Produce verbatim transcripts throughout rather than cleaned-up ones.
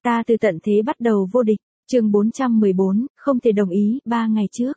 Ta từ tận thế bắt đầu vô địch. Chương bốn trăm mười bốn, không thể đồng ý, ba ngày trước.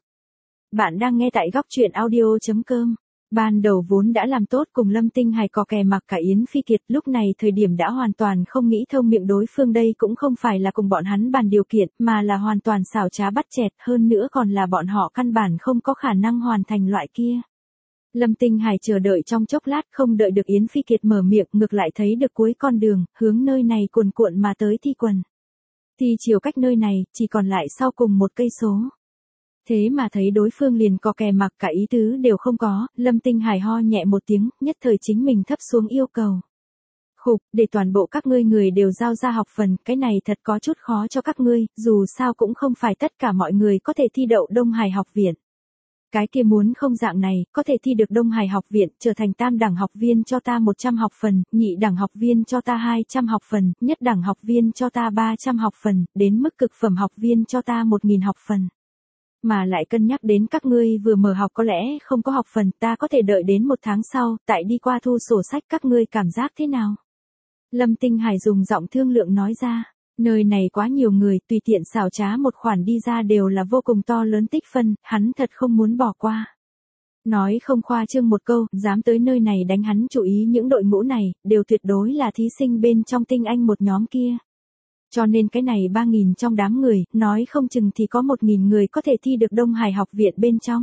Bạn đang nghe tại góc truyện audio chấm com. Ban đầu vốn đã làm tốt cùng Lâm Tinh Hải cò kè mặc cả Yến Phi Kiệt, lúc này thời điểm đã hoàn toàn không nghĩ thông miệng đối phương, đây cũng không phải là cùng bọn hắn bàn điều kiện, mà là hoàn toàn xảo trá bắt chẹt, hơn nữa còn là bọn họ căn bản không có khả năng hoàn thành loại kia. Lâm Tinh Hải chờ đợi trong chốc lát, không đợi được Yến Phi Kiệt mở miệng, ngược lại thấy được cuối con đường, hướng nơi này cuồn cuộn mà tới thi quần. Thì chiều cách nơi này, chỉ còn lại sau cùng một cây số. Thế mà thấy đối phương liền cò kè mặc cả ý tứ đều không có, Lâm Tinh Hải ho nhẹ một tiếng, nhất thời chính mình thấp xuống yêu cầu. Khục, để toàn bộ các ngươi người đều giao ra học phần, cái này thật có chút khó cho các ngươi, dù sao cũng không phải tất cả mọi người có thể thi đậu Đông Hải học viện. Cái kia muốn không dạng này, có thể thi được Đông Hải học viện, trở thành tam đẳng học viên cho ta một trăm học phần, nhị đẳng học viên cho ta hai trăm học phần, nhất đẳng học viên cho ta ba trăm học phần, đến mức cực phẩm học viên cho ta một nghìn học phần. Mà lại cân nhắc đến các ngươi vừa mở học có lẽ không có học phần, ta có thể đợi đến một tháng sau, tại đi qua thu sổ sách, các ngươi cảm giác thế nào? Lâm Tinh Hải dùng giọng thương lượng nói ra. Nơi này quá nhiều người, tùy tiện xảo trá một khoản đi ra đều là vô cùng to lớn tích phân, hắn thật không muốn bỏ qua. Nói không khoa trương một câu, dám tới nơi này đánh hắn chú ý những đội ngũ này, đều tuyệt đối là thí sinh bên trong tinh anh một nhóm kia. Cho nên cái này ba nghìn trong đám người, nói không chừng thì có một nghìn người có thể thi được Đông Hải học viện bên trong.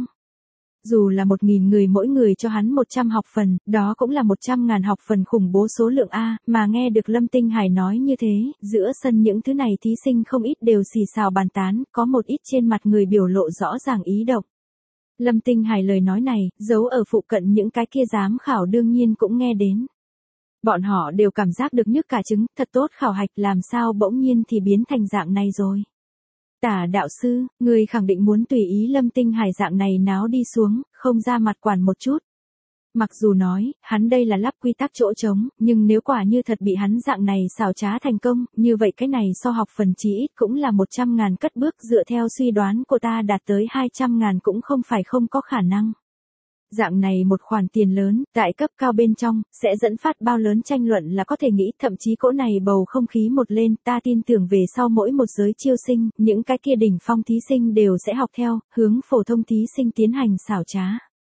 Dù là một nghìn người mỗi người cho hắn một trăm học phần, đó cũng là một trăm ngàn học phần, khủng bố số lượng A, mà nghe được Lâm Tinh Hải nói như thế, giữa sân những thứ này thí sinh không ít đều xì xào bàn tán, có một ít trên mặt người biểu lộ rõ ràng ý động. Lâm Tinh Hải lời nói này, giấu ở phụ cận những cái kia giám khảo đương nhiên cũng nghe đến. Bọn họ đều cảm giác được nhức cả trứng, thật tốt khảo hạch làm sao bỗng nhiên thì biến thành dạng này rồi. Tả đạo sư, người khẳng định muốn tùy ý Lâm Tinh Hải dạng này náo đi xuống, không ra mặt quản một chút. Mặc dù nói, hắn đây là lắp quy tắc chỗ trống, nhưng nếu quả như thật bị hắn dạng này xảo trá thành công, như vậy cái này so học phần chí ít cũng là một trăm ngàn cất bước, dựa theo suy đoán của ta đạt tới hai trăm ngàn cũng không phải không có khả năng. Dạng này một khoản tiền lớn, tại cấp cao bên trong, sẽ dẫn phát bao lớn tranh luận là có thể nghĩ, thậm chí cỗ này bầu không khí một lên, ta tin tưởng về sau mỗi một giới chiêu sinh, những cái kia đỉnh phong thí sinh đều sẽ học theo, hướng phổ thông thí sinh tiến hành xảo trá.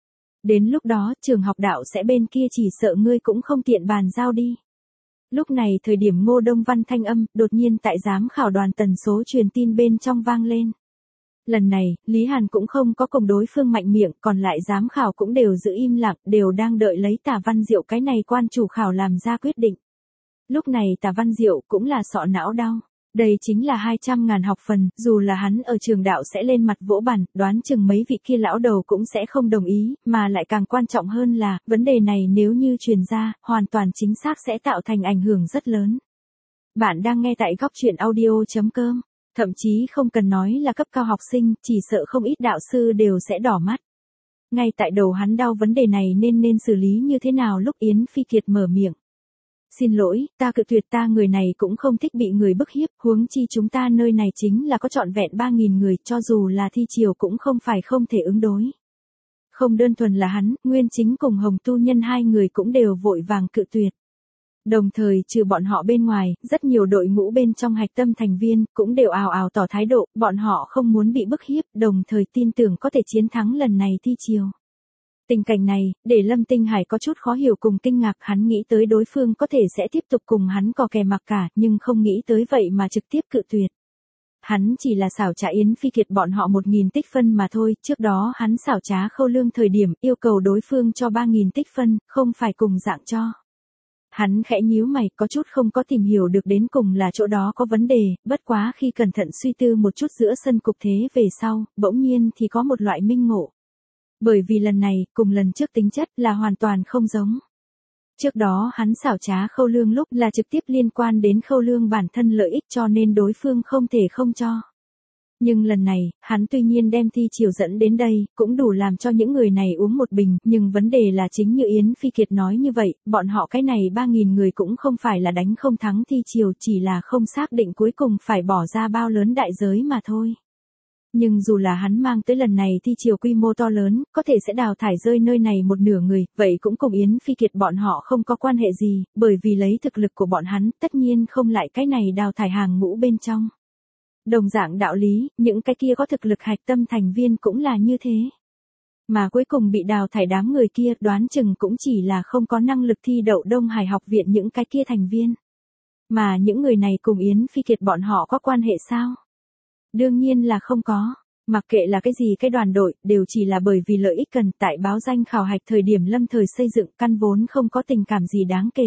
Đến lúc đó, trường học đạo sẽ bên kia chỉ sợ ngươi cũng không tiện bàn giao đi. Lúc này thời điểm Ngô Đông Văn thanh âm, đột nhiên tại giám khảo đoàn tần số truyền tin bên trong vang lên. Lần này, Lý Hàn cũng không có cùng đối phương mạnh miệng, còn lại giám khảo cũng đều giữ im lặng, đều đang đợi lấy Tả Văn Diệu cái này quan chủ khảo làm ra quyết định. Lúc này Tả Văn Diệu cũng là sọ não đau. Đây chính là hai trăm ngàn học phần, dù là hắn ở trường đạo sẽ lên mặt vỗ bàn, đoán chừng mấy vị kia lão đầu cũng sẽ không đồng ý, mà lại càng quan trọng hơn là, vấn đề này nếu như truyền ra, hoàn toàn chính xác sẽ tạo thành ảnh hưởng rất lớn. Bạn đang nghe tại góc truyện audio chấm com. Thậm chí không cần nói là cấp cao học sinh, chỉ sợ không ít đạo sư đều sẽ đỏ mắt. Ngay tại đầu hắn đau vấn đề này nên nên xử lý như thế nào lúc Yến Phi Kiệt mở miệng. Xin lỗi, ta cự tuyệt, ta người này cũng không thích bị người bức hiếp, huống chi chúng ta nơi này chính là có trọn vẹn ba nghìn người, cho dù là thi chiều cũng không phải không thể ứng đối. Không đơn thuần là hắn, Nguyên Chính cùng Hồng Tu Nhân hai người cũng đều vội vàng cự tuyệt. Đồng thời trừ bọn họ bên ngoài, rất nhiều đội ngũ bên trong hạch tâm thành viên, cũng đều ào ào tỏ thái độ, bọn họ không muốn bị bức hiếp, đồng thời tin tưởng có thể chiến thắng lần này thi chiều. Tình cảnh này, để Lâm Tinh Hải có chút khó hiểu cùng kinh ngạc, hắn nghĩ tới đối phương có thể sẽ tiếp tục cùng hắn cò kè mặc cả, nhưng không nghĩ tới vậy mà trực tiếp cự tuyệt. Hắn chỉ là xảo trá Yến Phi Kiệt bọn họ một nghìn tích phân mà thôi, trước đó hắn xảo trá Khâu Lương thời điểm, yêu cầu đối phương cho ba nghìn tích phân, không phải cùng dạng cho. Hắn khẽ nhíu mày, có chút không có tìm hiểu được đến cùng là chỗ đó có vấn đề, bất quá khi cẩn thận suy tư một chút giữa sân cục thế về sau, bỗng nhiên thì có một loại minh ngộ. Bởi vì lần này, cùng lần trước tính chất là hoàn toàn không giống. Trước đó hắn xảo trá Khâu Lương lúc là trực tiếp liên quan đến Khâu Lương bản thân lợi ích cho nên đối phương không thể không cho. Nhưng lần này, hắn tuy nhiên đem thi chiều dẫn đến đây, cũng đủ làm cho những người này uống một bình, nhưng vấn đề là chính như Yến Phi Kiệt nói như vậy, bọn họ cái này ba nghìn người cũng không phải là đánh không thắng thi chiều, chỉ là không xác định cuối cùng phải bỏ ra bao lớn đại giới mà thôi. Nhưng dù là hắn mang tới lần này thi chiều quy mô to lớn, có thể sẽ đào thải rơi nơi này một nửa người, vậy cũng cùng Yến Phi Kiệt bọn họ không có quan hệ gì, bởi vì lấy thực lực của bọn hắn, tất nhiên không lại cái này đào thải hàng ngũ bên trong. Đồng dạng đạo lý, những cái kia có thực lực hạch tâm thành viên cũng là như thế. Mà cuối cùng bị đào thải đám người kia đoán chừng cũng chỉ là không có năng lực thi đậu Đông Hải học viện những cái kia thành viên. Mà những người này cùng Yến Phi Kiệt bọn họ có quan hệ sao? Đương nhiên là không có. Mặc kệ là cái gì cái đoàn đội, đều chỉ là bởi vì lợi ích cần tại báo danh khảo hạch thời điểm lâm thời xây dựng căn vốn không có tình cảm gì đáng kể.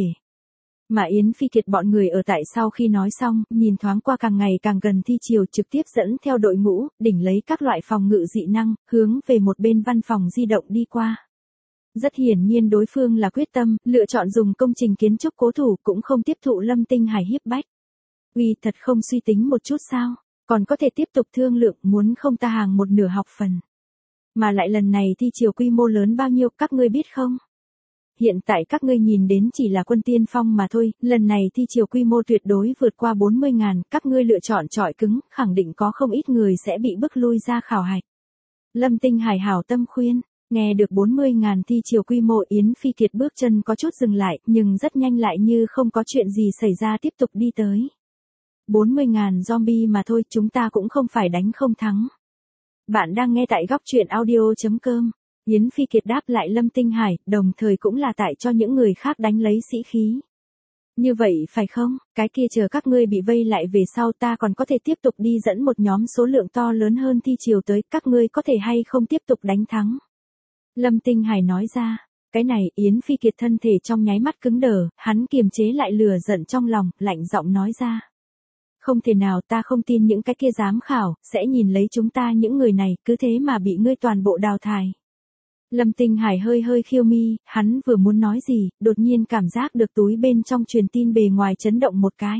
Mà Yến Phi Kiệt bọn người ở tại sau khi nói xong, nhìn thoáng qua càng ngày càng gần thi chiều trực tiếp dẫn theo đội ngũ, đỉnh lấy các loại phòng ngự dị năng, hướng về một bên văn phòng di động đi qua. Rất hiển nhiên đối phương là quyết tâm, lựa chọn dùng công trình kiến trúc cố thủ cũng không tiếp thụ Lâm Tinh Hải hiếp bách. Uy thật không suy tính một chút sao, còn có thể tiếp tục thương lượng muốn không ta hàng một nửa học phần. Mà lại lần này thi chiều quy mô lớn bao nhiêu các ngươi biết không? Hiện tại các ngươi nhìn đến chỉ là quân tiên phong mà thôi, lần này thi chiều quy mô tuyệt đối vượt qua bốn mươi ngàn, các ngươi lựa chọn chọi cứng, khẳng định có không ít người sẽ bị bức lui ra khảo hạch. Lâm Tinh Hải hảo tâm khuyên, nghe được bốn mươi ngàn thi chiều quy mô Yến Phi Kiệt bước chân có chút dừng lại, nhưng rất nhanh lại như không có chuyện gì xảy ra tiếp tục đi tới. bốn mươi ngàn zombie mà thôi, chúng ta cũng không phải đánh không thắng. Bạn đang nghe tại góc truyện audio chấm com. Yến Phi Kiệt đáp lại Lâm Tinh Hải, đồng thời cũng là tại cho những người khác đánh lấy sĩ khí. Như vậy phải không, cái kia chờ các ngươi bị vây lại về sau ta còn có thể tiếp tục đi dẫn một nhóm số lượng to lớn hơn thi chiều tới, các ngươi có thể hay không tiếp tục đánh thắng. Lâm Tinh Hải nói ra, cái này Yến Phi Kiệt thân thể trong nháy mắt cứng đờ, hắn kiềm chế lại lửa giận trong lòng, lạnh giọng nói ra. Không thể nào, ta không tin những cái kia giám khảo, sẽ nhìn lấy chúng ta những người này, cứ thế mà bị ngươi toàn bộ đào thải. Lâm Tinh Hải hơi hơi khiêu mi, hắn vừa muốn nói gì, đột nhiên cảm giác được túi bên trong truyền tin bề ngoài chấn động một cái.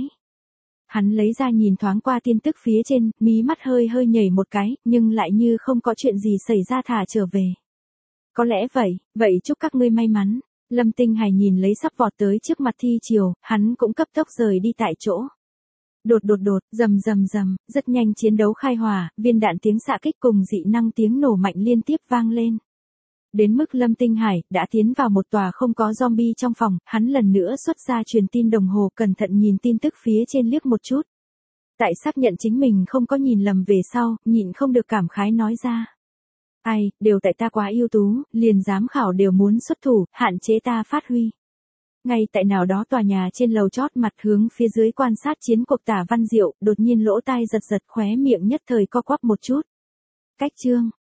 Hắn lấy ra nhìn thoáng qua tin tức phía trên, mí mắt hơi hơi nhảy một cái, nhưng lại như không có chuyện gì xảy ra thả trở về. Có lẽ vậy, vậy chúc các ngươi may mắn. Lâm Tinh Hải nhìn lấy sắp vọt tới trước mặt thi chiều, hắn cũng cấp tốc rời đi tại chỗ. Đột đột đột, rầm rầm rầm, rất nhanh chiến đấu khai hỏa, viên đạn tiếng xạ kích cùng dị năng tiếng nổ mạnh liên tiếp vang lên. Đến mức Lâm Tinh Hải đã tiến vào một tòa không có zombie trong phòng, hắn lần nữa xuất ra truyền tin đồng hồ cẩn thận nhìn tin tức phía trên liếc một chút. Tại xác nhận chính mình không có nhìn lầm về sau, nhịn không được cảm khái nói ra. Ai, đều tại ta quá ưu tú, liền giám khảo đều muốn xuất thủ, hạn chế ta phát huy. Ngay tại nào đó tòa nhà trên lầu chót mặt hướng phía dưới quan sát chiến cuộc Tả Văn Diệu, đột nhiên lỗ tai giật giật khóe miệng nhất thời co quắp một chút. Cách chương,